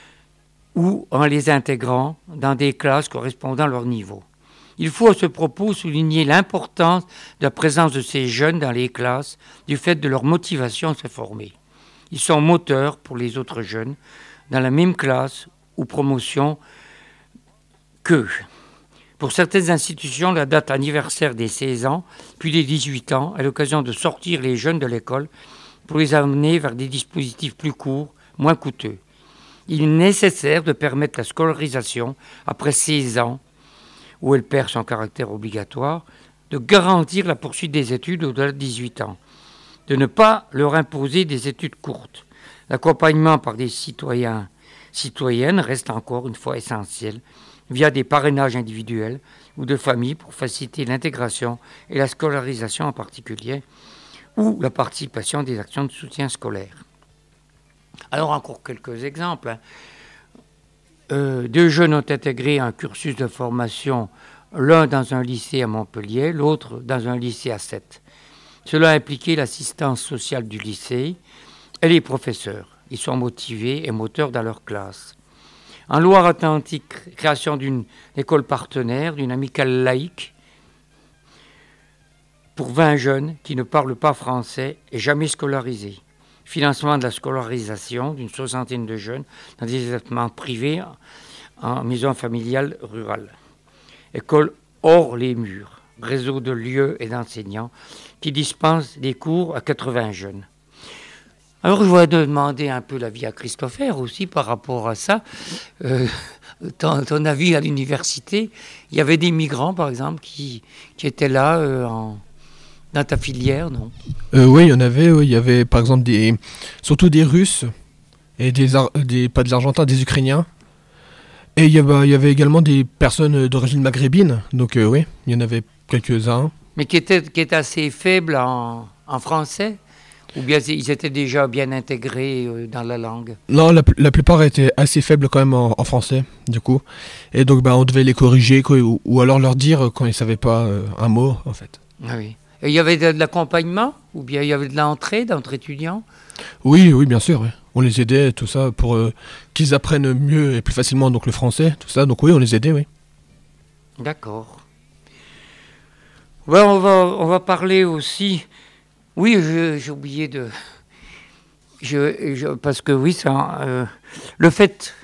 ou en les intégrant dans des classes correspondant à leur niveau. Il faut à ce propos souligner l'importance de la présence de ces jeunes dans les classes du fait de leur motivation à se former. Ils sont moteurs pour les autres jeunes dans la même classe ou promotion qu'eux. Pour certaines institutions, la date anniversaire des 16 ans, puis des 18 ans, est l'occasion de sortir les jeunes de l'école pour les amener vers des dispositifs plus courts, moins coûteux. Il est nécessaire de permettre la scolarisation après 16 ans, où elle perd son caractère obligatoire, de garantir la poursuite des études au-delà de 18 ans, de ne pas leur imposer des études courtes. L'accompagnement par des citoyennes reste encore une fois essentiel, via des parrainages individuels ou de famille pour faciliter l'intégration et la scolarisation en particulier, ou la participation des actions de soutien scolaire. Alors encore quelques exemples. 2 jeunes ont intégré un cursus de formation, l'un dans un lycée à Montpellier, l'autre dans un lycée à Sète. Cela a impliqué l'assistance sociale du lycée et les professeurs. Ils sont motivés et moteurs dans leur classe. En Loire-Atlantique, création d'une école partenaire, d'une amicale laïque, pour 20 jeunes qui ne parlent pas français et jamais scolarisés. Financement de la scolarisation d'une 60aine de jeunes dans des établissements privés en maison familiale rurale. École hors les murs, réseau de lieux et d'enseignants qui dispensent des cours à 80 jeunes. Alors je voudrais demander un peu l'avis à Christopher aussi par rapport à ça. Ton avis à l'université, il y avait des migrants par exemple qui étaient là dans ta filière, non? Oui, il y en avait. Il y avait par exemple surtout des Russes et pas des Argentins, des Ukrainiens. Et il y avait également des personnes d'origine maghrébine. Donc oui, il y en avait quelques-uns. Mais qui étaient assez faibles en français? Ou bien ils étaient déjà bien intégrés dans la langue? Non, la plupart étaient assez faibles quand même en français, du coup. Et donc on devait les corriger ou alors leur dire quand ils ne savaient pas un mot, en fait. Ah oui. Et il y avait de l'accompagnement? Ou bien il y avait de l'entrée d'entre étudiants? Oui, bien sûr. Oui. On les aidait, tout ça, pour qu'ils apprennent mieux et plus facilement donc, le français, tout ça. Donc oui, on les aidait, oui. D'accord. Ouais, on va parler aussi... Oui, j'ai oublié de... parce que oui, le fait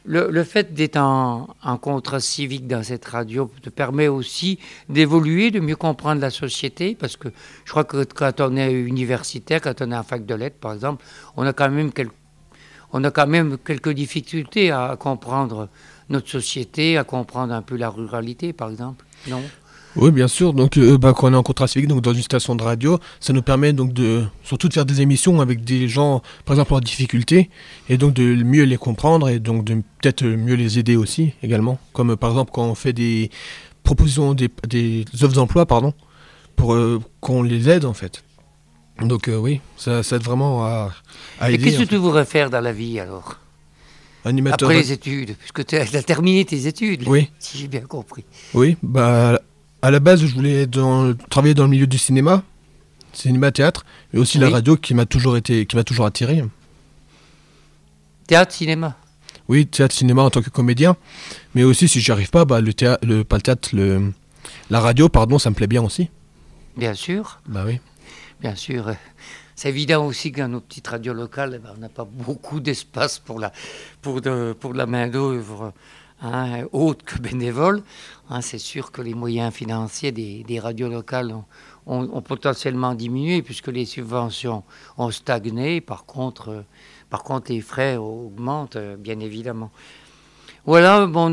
le fait d'être en contrat civique dans cette radio te permet aussi d'évoluer, de mieux comprendre la société, parce que je crois que quand on est universitaire, quand on est en fac de lettres, par exemple, on a quand même quelques difficultés à comprendre notre société, à comprendre un peu la ruralité, par exemple, non ? Oui, bien sûr. Donc, quand on est en contrat civique, donc dans une station de radio, ça nous permet donc surtout de faire des émissions avec des gens, par exemple, en difficulté, et donc de mieux les comprendre et donc de peut-être mieux les aider aussi également. Comme par exemple quand on fait des propositions, des offres d'emploi, pardon, pour qu'on les aide en fait. Donc oui, ça aide vraiment à Et aider. qu'est-ce que tu voudrais faire dans la vie alors ? Animateur. Après les études, puisque tu as terminé tes études, Oui. si j'ai bien compris. Oui, à la base, je voulais travailler dans le milieu du cinéma, théâtre, mais aussi la Oui. radio qui m'a toujours attiré. Théâtre, cinéma. Oui, théâtre, cinéma en tant que comédien, mais aussi si j'y arrive pas, pas le théâtre, la radio, pardon, ça me plaît bien aussi. Bien sûr, Bah oui. bien sûr. C'est évident aussi que dans nos petites radios locales, on n'a pas beaucoup d'espace pour de la main-d'œuvre autre que bénévole. C'est sûr que les moyens financiers des radios locales ont potentiellement diminué puisque les subventions ont stagné. Par contre, les frais augmentent, bien évidemment. Voilà, bon,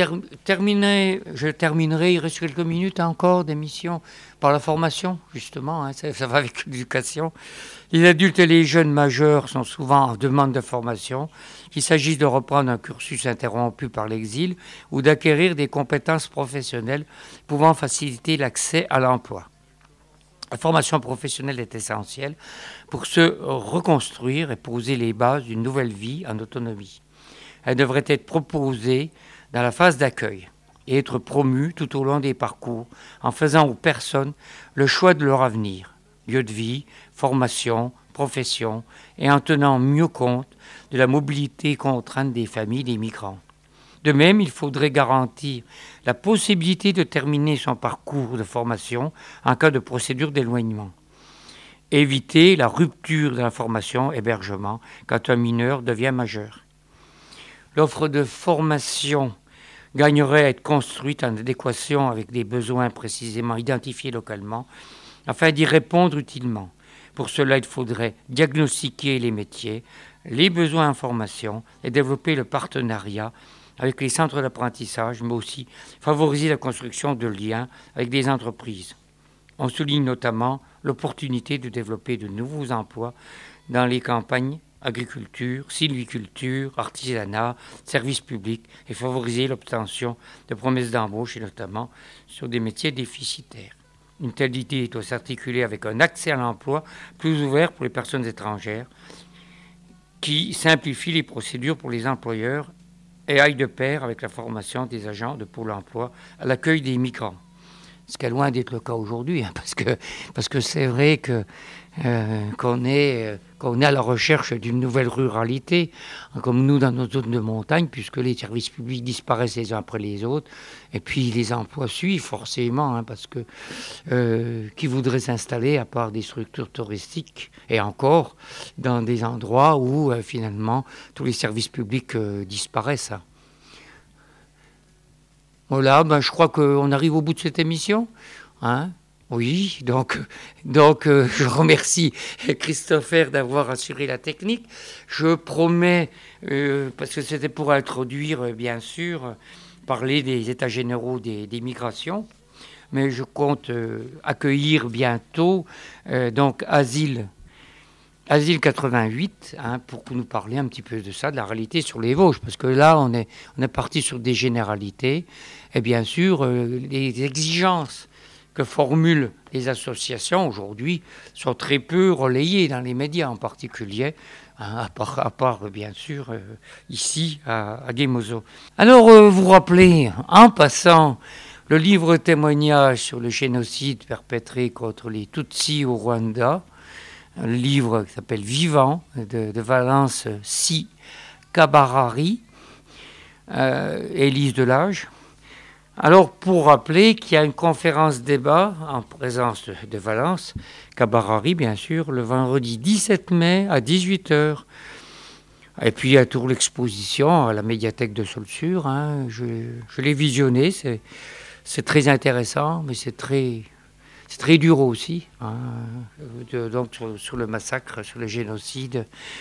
je terminerai, il reste quelques minutes encore d'émission par la formation, justement, ça va avec l'éducation. Les adultes et les jeunes majeurs sont souvent en demande de formation, qu'il s'agisse de reprendre un cursus interrompu par l'exil ou d'acquérir des compétences professionnelles pouvant faciliter l'accès à l'emploi. La formation professionnelle est essentielle pour se reconstruire et poser les bases d'une nouvelle vie en autonomie. Elle devrait être proposée dans la phase d'accueil et être promue tout au long des parcours en faisant aux personnes le choix de leur avenir, lieu de vie, formation, profession et en tenant mieux compte de la mobilité contrainte des familles des migrants. De même, il faudrait garantir la possibilité de terminer son parcours de formation en cas de procédure d'éloignement. Éviter la rupture de la formation hébergement quand un mineur devient majeur. L'offre de formation gagnerait à être construite en adéquation avec des besoins précisément identifiés localement afin d'y répondre utilement. Pour cela, il faudrait diagnostiquer les métiers, les besoins en formation et développer le partenariat avec les centres d'apprentissage, mais aussi favoriser la construction de liens avec des entreprises. On souligne notamment l'opportunité de développer de nouveaux emplois dans les campagnes agriculture, sylviculture, artisanat, services publics et favoriser l'obtention de promesses d'embauche et notamment sur des métiers déficitaires. Une telle idée doit s'articuler avec un accès à l'emploi plus ouvert pour les personnes étrangères qui simplifie les procédures pour les employeurs et aille de pair avec la formation des agents de Pôle emploi à l'accueil des migrants. Ce qui est loin d'être le cas aujourd'hui, parce que c'est vrai qu'on est à la recherche d'une nouvelle ruralité, comme nous dans nos zones de montagne, puisque les services publics disparaissent les uns après les autres, et puis les emplois suivent forcément, parce que qui voudrait s'installer à part des structures touristiques, et encore dans des endroits où finalement tous les services publics disparaissent. Voilà, je crois qu'on arrive au bout de cette émission. Oui, donc je remercie Christopher d'avoir assuré la technique. Je promets, parce que c'était pour introduire, bien sûr, parler des états généraux des migrations, mais je compte accueillir bientôt donc Asile 88, pour nous parler un petit peu de ça, de la réalité sur les Vosges, parce que là, on est parti sur des généralités, et bien sûr, les exigences que formulent les associations aujourd'hui sont très peu relayées dans les médias en particulier, à part bien sûr, ici, à Guémozo. Alors, vous rappelez, en passant, le livre témoignage sur le génocide perpétré contre les Tutsis au Rwanda, un livre qui s'appelle Vivant, de Valence Si Kabarari, Élise Delage. Alors, pour rappeler qu'il y a une conférence débat en présence de Valence, Kabarari bien sûr, le vendredi 17 mai à 18h, Et puis il y a toujours l'exposition à la médiathèque de Saulxures. Je l'ai visionné, c'est très intéressant, mais c'est très dur aussi. Donc sur le massacre, sur le génocide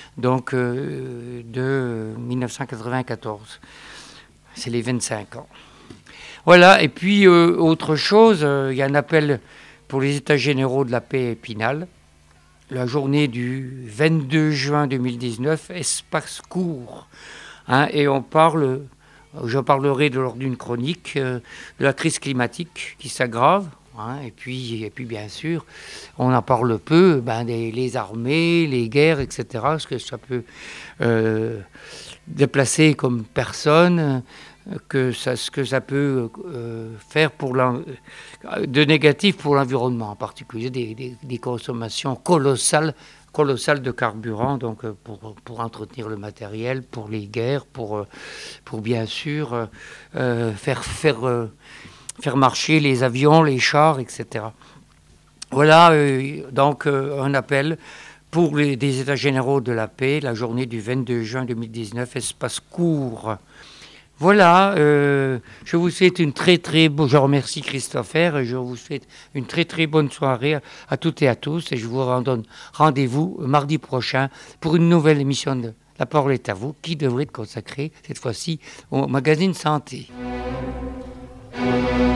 de 1994. C'est les 25 ans. Voilà, et puis autre chose, il y a un appel pour les États généraux de la paix à Épinal. La journée du 22 juin 2019, espace court. Et je parlerai lors d'une chronique de la crise climatique qui s'aggrave. Et puis bien sûr, on en parle peu, les armées, les guerres, etc. Ce que ça peut déplacer comme personne, ce que ça peut faire de négatif pour l'environnement, en particulier des consommations colossales de carburant, donc pour entretenir le matériel, pour les guerres, pour bien sûr faire marcher les avions, les chars, etc. Voilà donc un appel pour des États généraux de la paix, la journée du 22 juin 2019, espace court. Voilà, je vous souhaite je remercie Christopher et je vous souhaite une très très bonne soirée à toutes et à tous et je vous donne rendez-vous mardi prochain pour une nouvelle émission de La parole est à vous qui devrait être consacrée cette fois-ci au magazine Santé.